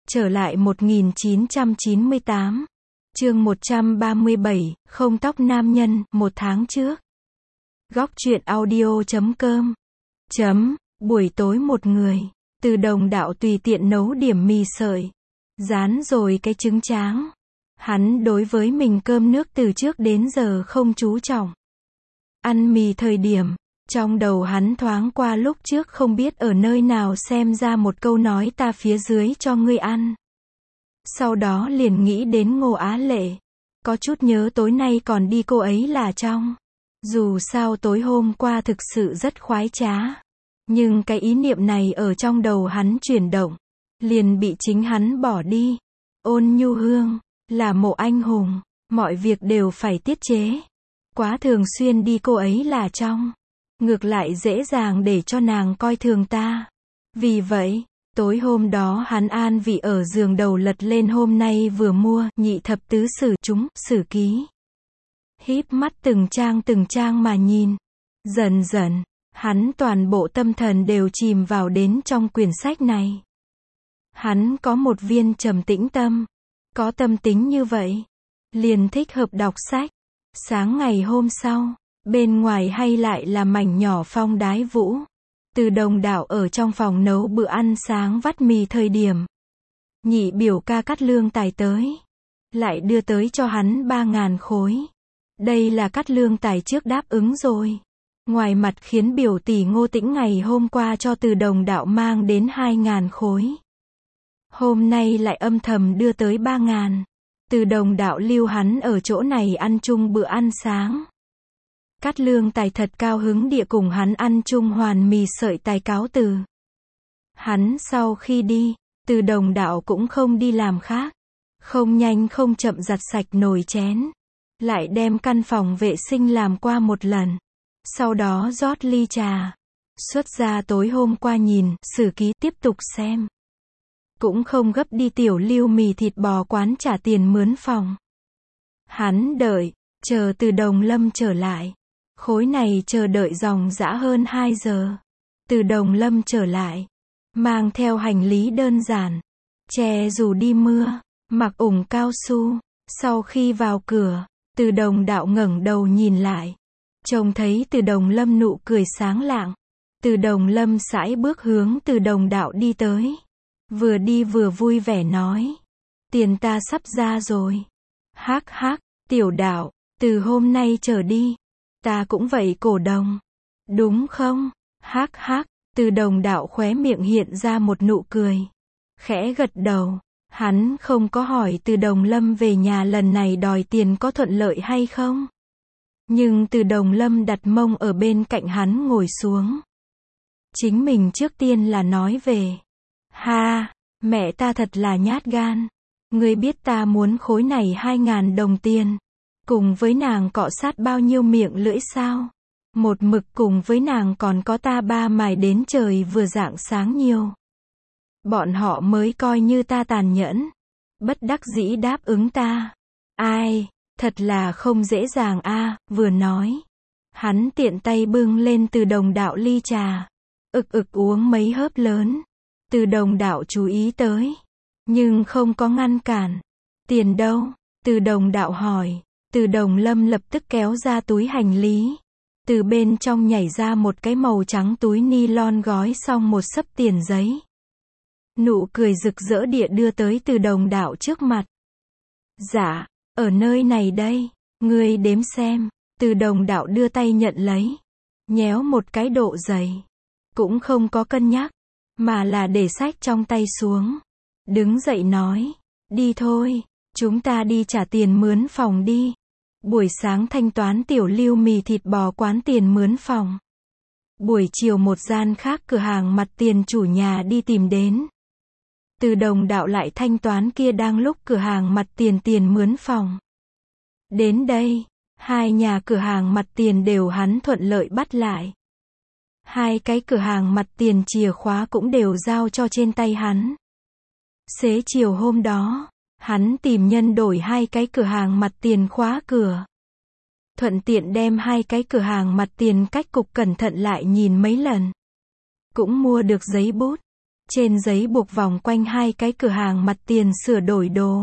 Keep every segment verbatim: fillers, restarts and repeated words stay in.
Trở lại một nghìn chín trăm chín mươi tám. Chương một trăm ba mươi bảy, không tóc nam nhân, một tháng trước. Góc truyện audio chấm com. Chấm, buổi tối một người, Từ Đồng Đạo tùy tiện nấu điểm mì sợi. Rán rồi cái trứng tráng. Hắn đối với mình cơm nước từ trước đến giờ không chú trọng. Ăn mì thời điểm, trong đầu hắn thoáng qua lúc trước không biết ở nơi nào xem ra một câu nói ta phía dưới cho ngươi ăn. Sau đó liền nghĩ đến Ngô Á Lệ. Có chút nhớ tối nay còn đi cô ấy là trong. Dù sao tối hôm qua thực sự rất khoái trá. Nhưng cái ý niệm này ở trong đầu hắn chuyển động. Liền bị chính hắn bỏ đi. Ôn Nhu Hương, là một anh hùng. Mọi việc đều phải tiết chế. Quá thường xuyên đi cô ấy là trong. Ngược lại dễ dàng để cho nàng coi thường ta. Vì vậy, tối hôm đó hắn an vị ở giường đầu lật lên hôm nay vừa mua nhị thập tứ sử chúng, sử ký. Híp mắt từng trang từng trang mà nhìn. Dần dần, hắn toàn bộ tâm thần đều chìm vào đến trong quyển sách này. Hắn có một viên trầm tĩnh tâm. Có tâm tính như vậy. Liền thích hợp đọc sách. Sáng ngày hôm sau, bên ngoài hay lại là mảnh nhỏ phong đái vũ. Từ Đồng Đạo ở trong phòng nấu bữa ăn sáng vắt mì thời điểm. Nhị biểu ca Cát Lương Tài tới. Lại đưa tới cho hắn ba ngàn khối. Đây là Cát Lương Tài trước đáp ứng rồi. Ngoài mặt khiến biểu tỷ Ngô Tĩnh ngày hôm qua cho Từ Đồng Đạo mang đến hai ngàn khối. Hôm nay lại âm thầm đưa tới ba ngàn. Từ Đồng Đạo lưu hắn ở chỗ này ăn chung bữa ăn sáng. Cát Lương Tài thật cao hứng địa cùng hắn ăn chung hoàn mì sợi tài cáo từ. Hắn sau khi đi, Từ Đồng Đạo cũng không đi làm khác. Không nhanh không chậm giặt sạch nồi chén. Lại đem căn phòng vệ sinh làm qua một lần. Sau đó rót ly trà. Xuất ra tối hôm qua nhìn, sử ký tiếp tục xem. Cũng không gấp đi tiểu lưu mì thịt bò quán trả tiền mướn phòng. Hắn đợi, chờ Từ Đồng Lâm trở lại. Khối này chờ đợi dòng dã hơn hai giờ. Từ Đồng Lâm trở lại. Mang theo hành lý đơn giản. Che dù đi mưa. Mặc ủng cao su. Sau khi vào cửa, Từ Đồng Đạo ngẩng đầu nhìn lại. Trông thấy Từ Đồng Lâm nụ cười sáng lạng. Từ Đồng Lâm sải bước hướng Từ Đồng Đạo đi tới. Vừa đi vừa vui vẻ nói. Tiền ta sắp ra rồi. Hắc hắc, tiểu đạo, từ hôm nay trở đi. Ta cũng vậy cổ đồng. Đúng không? Hắc hắc, Từ Đồng Đạo khóe miệng hiện ra một nụ cười. Khẽ gật đầu. Hắn không có hỏi Từ Đồng Lâm về nhà lần này đòi tiền có thuận lợi hay không. Nhưng Từ Đồng Lâm đặt mông ở bên cạnh hắn ngồi xuống. Chính mình trước tiên là nói về. Ha, mẹ ta thật là nhát gan. Ngươi biết ta muốn khối này hai ngàn đồng tiền. Cùng với nàng cọ sát bao nhiêu miệng lưỡi sao? Một mực cùng với nàng còn có ta ba mài đến trời vừa rạng sáng nhiều. Bọn họ mới coi như ta tàn nhẫn. Bất đắc dĩ đáp ứng ta. Ai, thật là không dễ dàng a, vừa nói. Hắn tiện tay bưng lên Từ Đồng Đạo ly trà. Ực ực uống mấy hớp lớn. Từ Đồng Đạo chú ý tới. Nhưng không có ngăn cản. Tiền đâu? Từ Đồng Đạo hỏi. Từ Đồng Lâm lập tức kéo ra túi hành lý. Từ bên trong nhảy ra một cái màu trắng túi ni lon gói xong một xấp tiền giấy. Nụ cười rực rỡ địa đưa tới Từ Đồng Đạo trước mặt. Dạ, ở nơi này đây. Ngươi đếm xem. Từ Đồng Đạo đưa tay nhận lấy. Nhéo một cái độ dày. Cũng không có cân nhắc. Mà là để sách trong tay xuống. Đứng dậy nói. Đi thôi. Chúng ta đi trả tiền mướn phòng đi. Buổi sáng thanh toán tiểu lưu mì thịt bò quán tiền mướn phòng. Buổi chiều một gian khác cửa hàng mặt tiền chủ nhà đi tìm đến. Từ Đồng Đạo lại thanh toán kia đang lúc cửa hàng mặt tiền tiền mướn phòng. Đến đây, hai nhà cửa hàng mặt tiền đều hắn thuận lợi bắt lại. Hai cái cửa hàng mặt tiền chìa khóa cũng đều giao cho trên tay hắn. Xế chiều hôm đó, hắn tìm nhân đổi hai cái cửa hàng mặt tiền khóa cửa. Thuận tiện đem hai cái cửa hàng mặt tiền cách cục cẩn thận lại nhìn mấy lần. Cũng mua được giấy bút. trên giấy buộc vòng quanh hai cái cửa hàng mặt tiền sửa đổi đồ.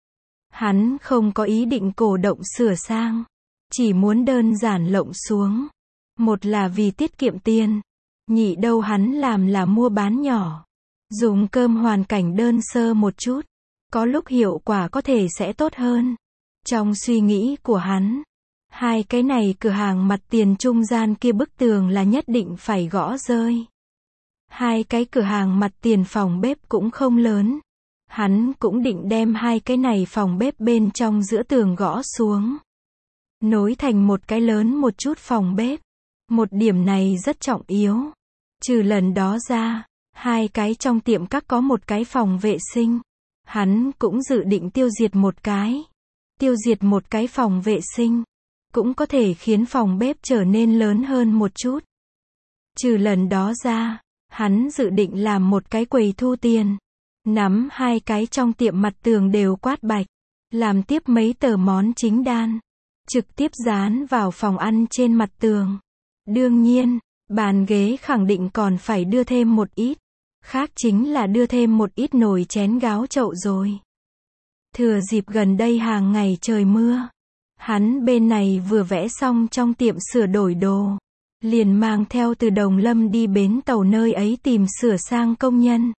Hắn không có ý định cổ động sửa sang, chỉ muốn đơn giản lộng xuống. Một là vì tiết kiệm tiền, nhị đâu hắn làm là mua bán nhỏ, dùng cơm hoàn cảnh đơn sơ một chút, có lúc hiệu quả có thể sẽ tốt hơn. Trong suy nghĩ của hắn, hai cái này cửa hàng mặt tiền trung gian kia bức tường là nhất định phải gõ rơi. Hai cái cửa hàng mặt tiền phòng bếp cũng không lớn. Hắn cũng định đem hai cái này phòng bếp bên trong giữa tường gõ xuống, nối thành một cái lớn một chút phòng bếp. Một điểm này rất trọng yếu. Trừ lần đó ra, hai cái trong tiệm các có một cái phòng vệ sinh. Hắn cũng dự định tiêu diệt một cái. Tiêu diệt một cái phòng vệ sinh, cũng có thể khiến phòng bếp trở nên lớn hơn một chút. Trừ lần đó ra, hắn dự định làm một cái quầy thu tiền. Nắm hai cái trong tiệm mặt tường đều quát bạch. Làm tiếp mấy tờ món chính đan. Trực tiếp dán vào phòng ăn trên mặt tường. Đương nhiên, bàn ghế khẳng định còn phải đưa thêm một ít. Khác chính là đưa thêm một ít nồi chén gáo chậu rồi. Thừa dịp gần đây hàng ngày trời mưa, hắn bên này vừa vẽ xong trong tiệm sửa đổi đồ, liền mang theo từ Đồng Lâm đi bến tàu nơi ấy tìm sửa sang công nhân.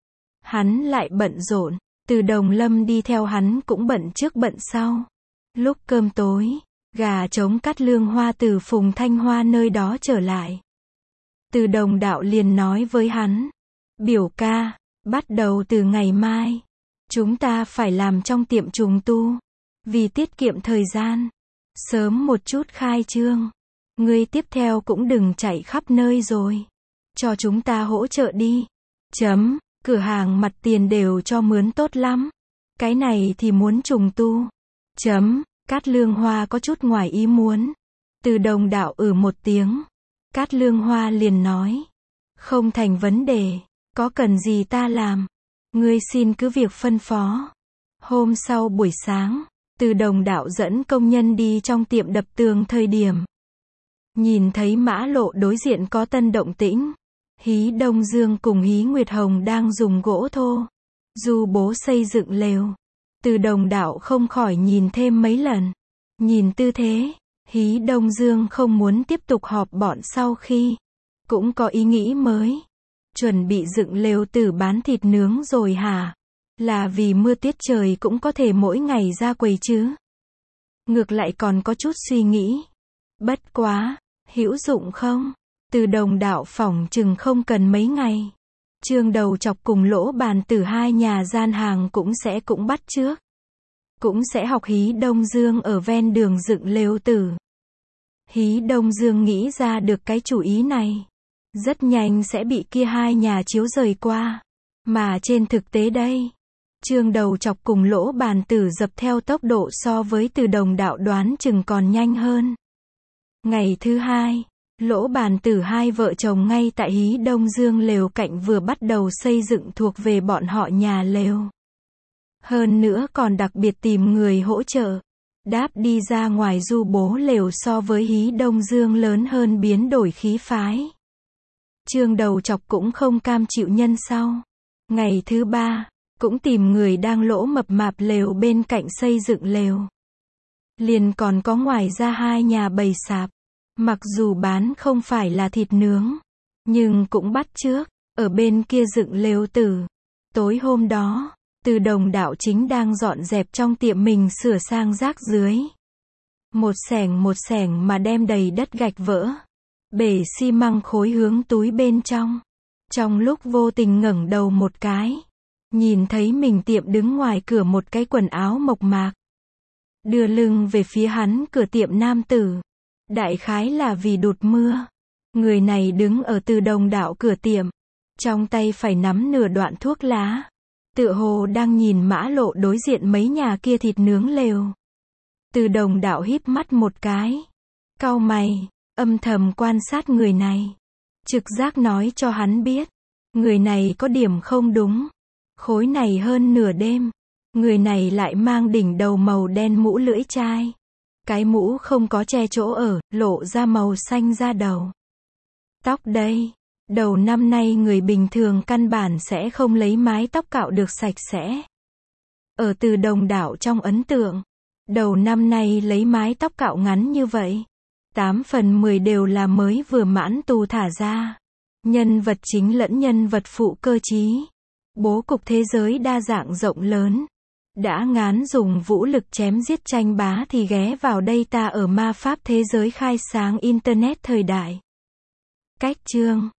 Hắn lại bận rộn, từ Đồng Lâm đi theo hắn cũng bận trước bận sau. Lúc cơm tối, gà trống cắt lương hoa từ Phùng Thanh Hoa nơi đó trở lại. Từ Đồng Đạo liền nói với hắn, biểu ca, bắt đầu từ ngày mai, chúng ta phải làm trong tiệm trùng tu, vì tiết kiệm thời gian, sớm một chút khai trương. Ngươi tiếp theo cũng đừng chạy khắp nơi rồi, cho chúng ta hỗ trợ đi. Chấm, cửa hàng mặt tiền đều cho mướn tốt lắm, cái này thì muốn trùng tu. Chấm, Cát Lương Hoa có chút ngoài ý muốn. Từ Đồng Đạo ừ một tiếng. Cát Lương Hoa liền nói, không thành vấn đề, có cần gì ta làm, ngươi xin cứ việc phân phó. Hôm sau buổi sáng, Từ Đồng Đạo dẫn công nhân đi trong tiệm đập tường thời điểm, nhìn thấy mã lộ đối diện có tân động tĩnh. Hí Đông Dương cùng Hí Nguyệt Hồng đang dùng gỗ thô, du bố xây dựng lều. Từ Đồng Đạo không khỏi nhìn thêm mấy lần. Nhìn tư thế, Hí Đông Dương không muốn tiếp tục họp bọn sau khi, cũng có ý nghĩ mới. Chuẩn bị dựng lều tử bán thịt nướng rồi hả? Là vì mưa tiết trời cũng có thể mỗi ngày ra quầy chứ? Ngược lại còn có chút suy nghĩ. Bất quá, hữu dụng không? Từ Đồng Đạo phỏng chừng không cần mấy ngày. Trương Đầu Chọc cùng Lỗ Bàn Tử hai nhà gian hàng cũng sẽ cũng bắt chước. Cũng sẽ học Hí Đông Dương ở ven đường dựng lều tử. Hí Đông Dương nghĩ ra được cái chủ ý này, rất nhanh sẽ bị kia hai nhà chiếu rời qua. Mà trên thực tế đây, Trương Đầu Chọc cùng Lỗ Bàn Tử dập theo tốc độ so với Từ Đồng Đạo đoán chừng còn nhanh hơn. Ngày thứ hai, Lỗ Bàn Tử hai vợ chồng ngay tại Hí Đông Dương lều cạnh vừa bắt đầu xây dựng thuộc về bọn họ nhà lều. Hơn nữa còn đặc biệt tìm người hỗ trợ, đáp đi ra ngoài du bố lều so với Hí Đông Dương lớn hơn biến đổi khí phái. Trương Đầu Chọc cũng không cam chịu nhân sau. Ngày thứ ba, cũng tìm người đang lỗ mập mạp lều bên cạnh xây dựng lều. Liền còn có ngoài ra hai nhà bày sạp. Mặc dù bán không phải là thịt nướng, nhưng cũng bắt chước, ở bên kia dựng lều tử. Tối hôm đó, Từ Đồng Đạo chính đang dọn dẹp trong tiệm mình sửa sang rác dưới. Một xẻng một xẻng mà đem đầy đất gạch vỡ, bể xi măng khối hướng túi bên trong. Trong lúc vô tình ngẩng đầu một cái, nhìn thấy mình tiệm đứng ngoài cửa một cái quần áo mộc mạc, đưa lưng về phía hắn cửa tiệm nam tử. Đại khái là vì đụt mưa. Người này đứng ở Từ Đồng Đạo cửa tiệm, trong tay phải nắm nửa đoạn thuốc lá, tựa hồ đang nhìn mã lộ đối diện mấy nhà kia thịt nướng lều. Từ Đồng Đạo híp mắt một cái, cau mày, âm thầm quan sát người này. Trực giác nói cho hắn biết, người này có điểm không đúng. Khối này hơn nửa đêm, người này lại mang đỉnh đầu màu đen mũ lưỡi chai. Cái mũ không có che chỗ ở, lộ ra màu xanh da đầu. Tóc đây, Đầu năm nay người bình thường căn bản sẽ không lấy mái tóc cạo được sạch sẽ. Ở Từ Đồng Đảo trong ấn tượng, đầu năm nay lấy mái tóc cạo ngắn như vậy, tám phần mười đều là mới vừa mãn tù thả ra. Nhân vật chính lẫn nhân vật phụ cơ trí. Bố cục thế giới đa dạng rộng lớn. Đã ngán dùng vũ lực chém giết tranh bá thì ghé vào đây ta ở ma pháp thế giới khai sáng Internet thời đại. Cách chương